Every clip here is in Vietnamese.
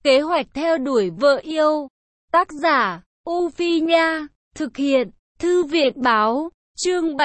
Kế hoạch theo đuổi vợ yêu. Tác giả, U Phi Nha. Thực hiện, Thư viện Báo. Chương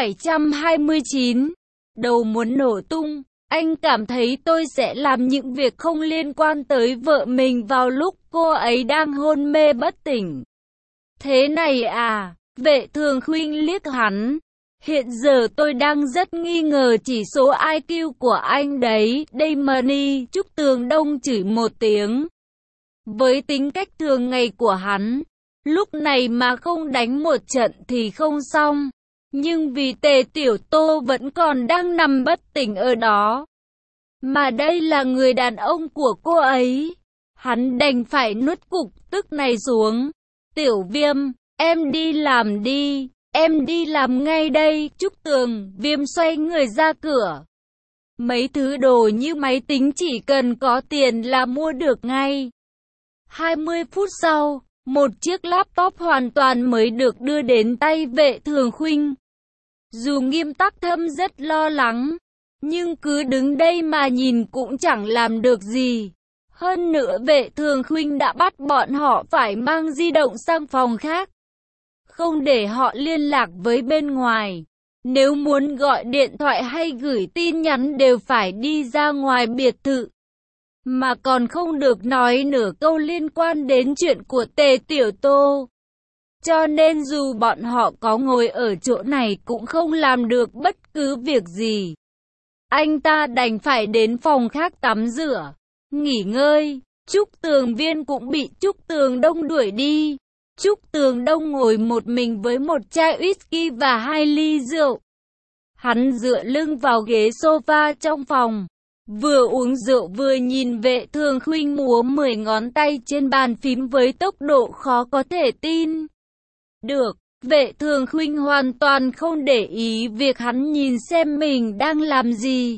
729. Đầu muốn nổ tung. Anh cảm thấy tôi sẽ làm những việc không liên quan tới vợ mình vào lúc cô ấy đang hôn mê bất tỉnh. Thế này à? Vệ Thường Khuynh liếc hắn. Hiện giờ tôi đang rất nghi ngờ chỉ số IQ của anh đấy. Damony, Trúc Tường Đông chửi một tiếng. Với tính cách thường ngày của hắn, lúc này mà không đánh một trận thì không xong. Nhưng vì Tề Tiểu Tô vẫn còn đang nằm bất tỉnh ở đó, mà đây là người đàn ông của cô ấy, hắn đành phải nuốt cục tức này xuống. Tiểu Viêm, em đi làm đi, em đi làm ngay đây. Trúc Tường Viêm xoay người ra cửa. Mấy thứ đồ như máy tính chỉ cần có tiền là mua được ngay. 20 phút sau, một chiếc laptop hoàn toàn mới được đưa đến tay Vệ Thường Khuynh. Dù Nghiêm Tắc Thâm rất lo lắng, nhưng cứ đứng đây mà nhìn cũng chẳng làm được gì. Hơn nữa Vệ Thường Khuynh đã bắt bọn họ phải mang di động sang phòng khác, không để họ liên lạc với bên ngoài. Nếu muốn gọi điện thoại hay gửi tin nhắn đều phải đi ra ngoài biệt thự, mà còn không được nói nửa câu liên quan đến chuyện của Tề Tiểu Tô. Cho nên dù bọn họ có ngồi ở chỗ này cũng không làm được bất cứ việc gì. Anh ta đành phải đến phòng khác tắm rửa, nghỉ ngơi. Trúc Tường Viên cũng bị Trúc Tường Đông đuổi đi. Trúc Tường Đông ngồi một mình với một chai whisky và 2 ly rượu. Hắn dựa lưng vào ghế sofa trong phòng, vừa uống rượu vừa nhìn Vệ Thường Khuynh múa 10 ngón tay trên bàn phím với tốc độ khó có thể tin được. Vệ Thường Khuynh hoàn toàn không để ý việc hắn nhìn xem mình đang làm gì.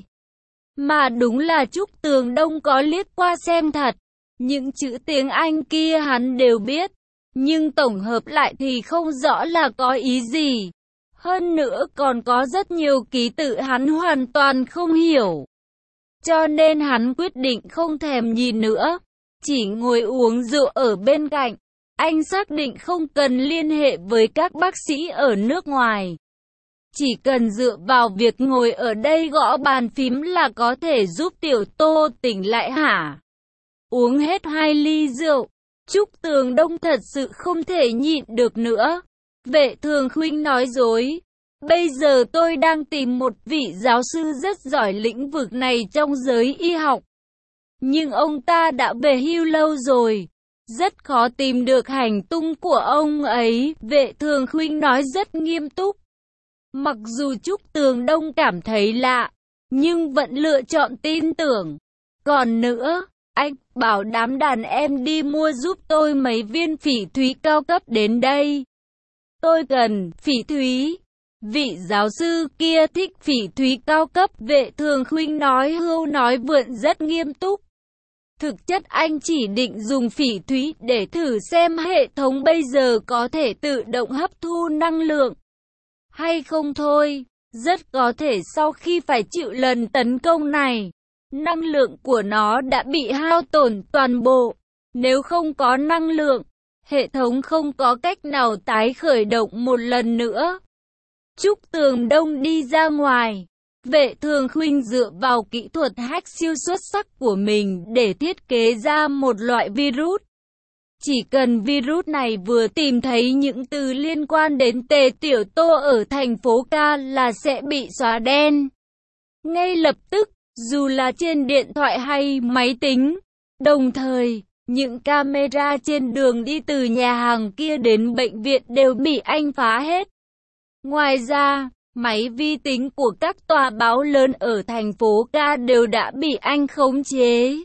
Mà đúng là Trúc Tường Đông có liếc qua xem thật. Những chữ tiếng Anh kia hắn đều biết, nhưng tổng hợp lại thì không rõ là có ý gì. Hơn nữa còn có rất nhiều ký tự hắn hoàn toàn không hiểu. Cho nên hắn quyết định không thèm nhìn nữa, chỉ ngồi uống rượu ở bên cạnh. Anh xác định không cần liên hệ với các bác sĩ ở nước ngoài. Chỉ cần dựa vào việc ngồi ở đây gõ bàn phím là có thể giúp Tiểu Tô tỉnh lại hả? Uống hết 2 ly rượu, Trúc Tường Đông thật sự không thể nhịn được nữa. Vệ Thường Khuynh nói dối. Bây giờ tôi đang tìm một vị giáo sư rất giỏi lĩnh vực này trong giới y học. Nhưng ông ta đã về hưu lâu rồi, rất khó tìm được hành tung của ông ấy. Vệ Thường Khuynh nói rất nghiêm túc. Mặc dù Trúc Tường Đông cảm thấy lạ, nhưng vẫn lựa chọn tin tưởng. Còn nữa, anh bảo đám đàn em đi mua giúp tôi mấy viên phỉ thúy cao cấp đến đây. Tôi cần phỉ thúy. Vị giáo sư kia thích phỉ thúy cao cấp. Vệ Thường Khuynh nói hưu nói vượn rất nghiêm túc. Thực chất anh chỉ định dùng phỉ thúy để thử xem hệ thống bây giờ có thể tự động hấp thu năng lượng hay không thôi. Rất có thể sau khi phải chịu lần tấn công này, năng lượng của nó đã bị hao tổn toàn bộ. Nếu không có năng lượng, hệ thống không có cách nào tái khởi động một lần nữa. Trúc Tường Đông đi ra ngoài. Vệ Thường Khuynh dựa vào kỹ thuật hack siêu xuất sắc của mình để thiết kế ra một loại virus. Chỉ cần virus này vừa tìm thấy những từ liên quan đến Tề Tiểu Tô ở thành phố Ca là sẽ bị xóa đen ngay lập tức, dù là trên điện thoại hay máy tính. Đồng thời, những camera trên đường đi từ nhà hàng kia đến bệnh viện đều bị anh phá hết. Ngoài ra, máy vi tính của các tòa báo lớn ở thành phố Ca đều đã bị anh khống chế.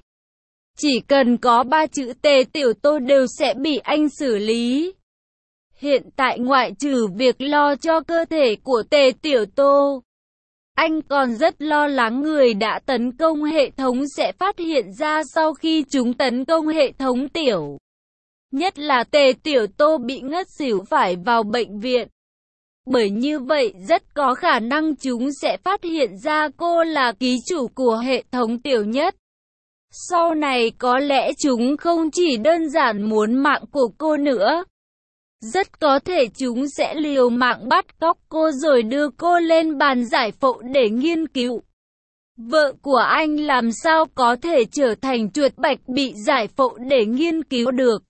Chỉ cần có 3 chữ Tề Tiểu Tô đều sẽ bị anh xử lý. Hiện tại ngoại trừ việc lo cho cơ thể của Tề Tiểu Tô, anh còn rất lo lắng người đã tấn công hệ thống sẽ phát hiện ra sau khi chúng tấn công hệ thống tiểu. Nhất là Tề Tiểu Tô bị ngất xỉu phải vào bệnh viện. Bởi như vậy rất có khả năng chúng sẽ phát hiện ra cô là ký chủ của hệ thống tiểu nhất. Sau này có lẽ chúng không chỉ đơn giản muốn mạng của cô nữa. Rất có thể chúng sẽ liều mạng bắt cóc cô rồi đưa cô lên bàn giải phẫu để nghiên cứu. Vợ của anh làm sao có thể trở thành chuột bạch bị giải phẫu để nghiên cứu được.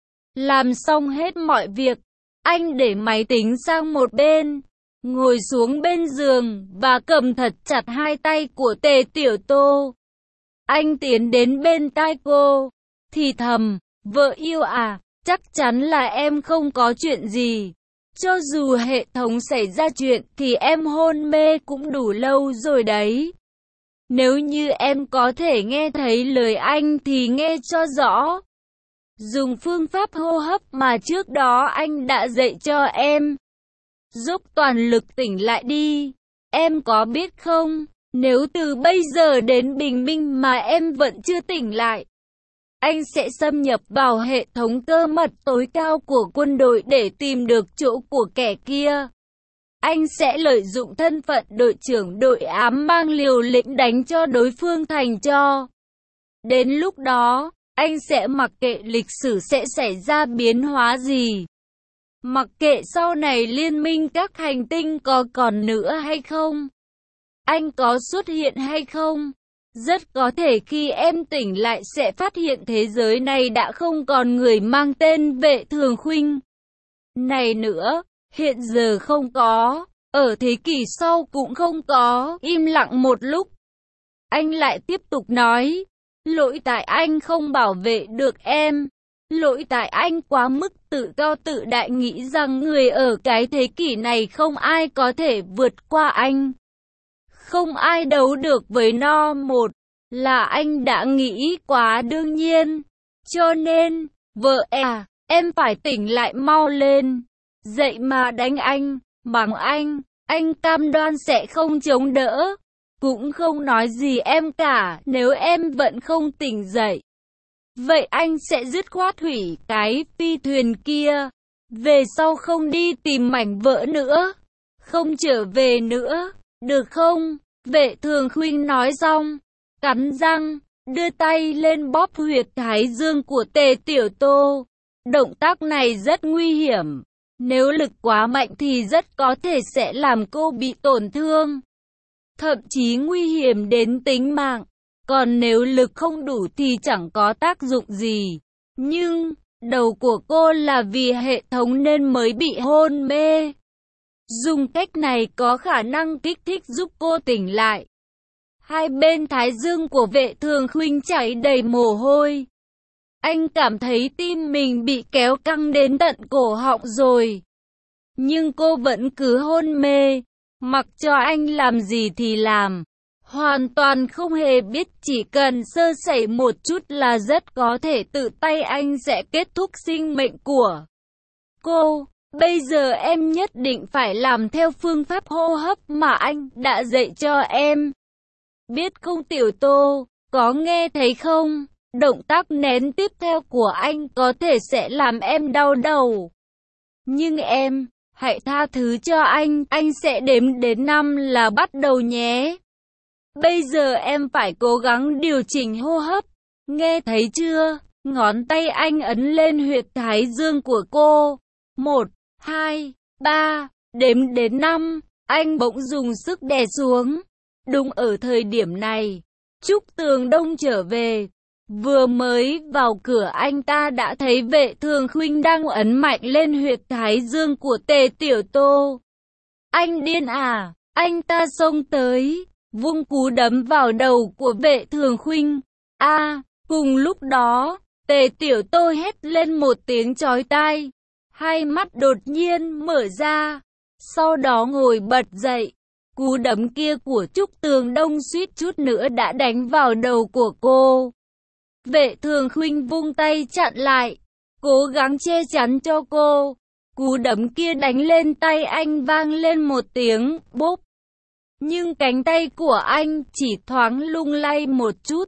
Làm xong hết mọi việc, anh để máy tính sang một bên, ngồi xuống bên giường và cầm thật chặt hai tay của Tề Tiểu Tô. Anh tiến đến bên tai cô, thì thầm, vợ yêu à, chắc chắn là em không có chuyện gì. Cho dù hệ thống xảy ra chuyện thì em hôn mê cũng đủ lâu rồi đấy. Nếu như em có thể nghe thấy lời anh thì nghe cho rõ. Dùng phương pháp hô hấp mà trước đó anh đã dạy cho em. Dốc toàn lực tỉnh lại đi. Em có biết không, nếu từ bây giờ đến bình minh mà em vẫn chưa tỉnh lại, anh sẽ xâm nhập vào hệ thống cơ mật tối cao của quân đội để tìm được chỗ của kẻ kia. Anh sẽ lợi dụng thân phận đội trưởng đội ám mang liều lĩnh đánh cho đối phương thành tro. Đến lúc đó, anh sẽ mặc kệ lịch sử sẽ xảy ra biến hóa gì. Mặc kệ sau này liên minh các hành tinh có còn nữa hay không. Anh có xuất hiện hay không. Rất có thể khi em tỉnh lại sẽ phát hiện thế giới này đã không còn người mang tên Vệ Thường Khuynh này nữa. Hiện giờ không có, ở thế kỷ sau cũng không có. Im lặng một lúc, anh lại tiếp tục nói, lỗi tại anh không bảo vệ được em. Lỗi tại anh quá mức tự cao tự đại, nghĩ rằng người ở cái thế kỷ này không ai có thể vượt qua anh. Không ai đấu được với nó. Một là anh đã nghĩ quá đương nhiên. Cho nên, vợ à, em phải tỉnh lại mau lên. Dậy mà đánh anh, mắng anh cam đoan sẽ không chống đỡ. Cũng không nói gì em cả nếu em vẫn không tỉnh dậy. Vậy anh sẽ dứt khoát hủy cái phi thuyền kia. Về sau không đi tìm mảnh vỡ nữa. Không trở về nữa, được không? Vệ Thường Khuynh nói xong, cắn răng, đưa tay lên bóp huyệt thái dương của Tề Tiểu Tô. Động tác này rất nguy hiểm. Nếu lực quá mạnh thì rất có thể sẽ làm cô bị tổn thương. Thậm chí nguy hiểm đến tính mạng. Còn nếu lực không đủ thì chẳng có tác dụng gì. Nhưng, đầu của cô là vì hệ thống nên mới bị hôn mê. Dùng cách này có khả năng kích thích giúp cô tỉnh lại. Hai bên thái dương của Vệ Thường Khuynh chảy đầy mồ hôi. Anh cảm thấy tim mình bị kéo căng đến tận cổ họng rồi. Nhưng cô vẫn cứ hôn mê, mặc cho anh làm gì thì làm. Hoàn toàn không hề biết chỉ cần sơ sẩy một chút là rất có thể tự tay anh sẽ kết thúc sinh mệnh của cô. Bây giờ em nhất định phải làm theo phương pháp hô hấp mà anh đã dạy cho em. Biết không Tiểu Tô, có nghe thấy không? Động tác nén tiếp theo của anh có thể sẽ làm em đau đầu. Nhưng em, hãy tha thứ cho anh sẽ đếm đến 5 là bắt đầu nhé. Bây giờ em phải cố gắng điều chỉnh hô hấp. Nghe thấy chưa? Ngón tay anh ấn lên huyệt thái dương của cô. 1, 2, 3, đếm đến 5, anh bỗng dùng sức đè xuống. Đúng ở thời điểm này, Trúc Tường Đông trở về. Vừa mới vào cửa anh ta đã thấy Vệ Thường Khuynh đang ấn mạnh lên huyệt thái dương của Tề Tiểu Tô. Anh điên à? Anh ta xông tới, vung cú đấm vào đầu của Vệ Thường Khuynh. Cùng lúc đó, Tề Tiểu Tô hét lên một tiếng chói tai. Hai mắt đột nhiên mở ra, sau đó ngồi bật dậy. Cú đấm kia của Trúc Tường Đông suýt chút nữa đã đánh vào đầu của cô. Vệ Thường Khuynh vung tay chặn lại, cố gắng che chắn cho cô. Cú đấm kia đánh lên tay anh vang lên một tiếng bốp. Nhưng cánh tay của anh chỉ thoáng lung lay một chút.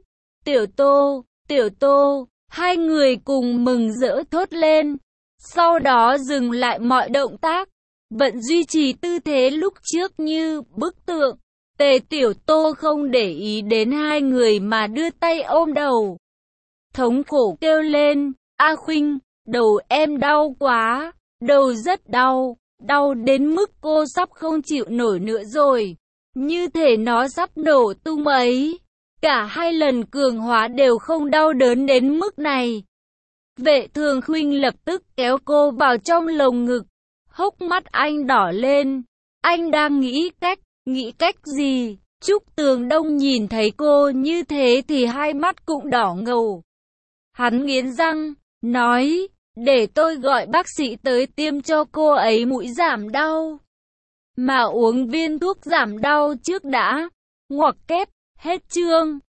Tiểu Tô, hai người cùng mừng rỡ thốt lên. Sau đó dừng lại mọi động tác, vẫn duy trì tư thế lúc trước như bức tượng. Tề Tiểu Tô không để ý đến hai người mà đưa tay ôm đầu. Thống khổ kêu lên, A Khuynh, đầu em đau quá, đầu rất đau, đau đến mức cô sắp không chịu nổi nữa rồi. Như thể nó sắp nổ tung ấy. Cả hai lần cường hóa đều không đau đớn đến mức này. Vệ Thường Khuynh lập tức kéo cô vào trong lồng ngực. Hốc mắt anh đỏ lên. Anh đang nghĩ cách gì? Trúc Tường Đông nhìn thấy cô như thế thì hai mắt cũng đỏ ngầu. Hắn nghiến răng, nói, để tôi gọi bác sĩ tới tiêm cho cô ấy mũi giảm đau. Mà uống viên thuốc giảm đau trước đã. Ngoặc kép, hết chương.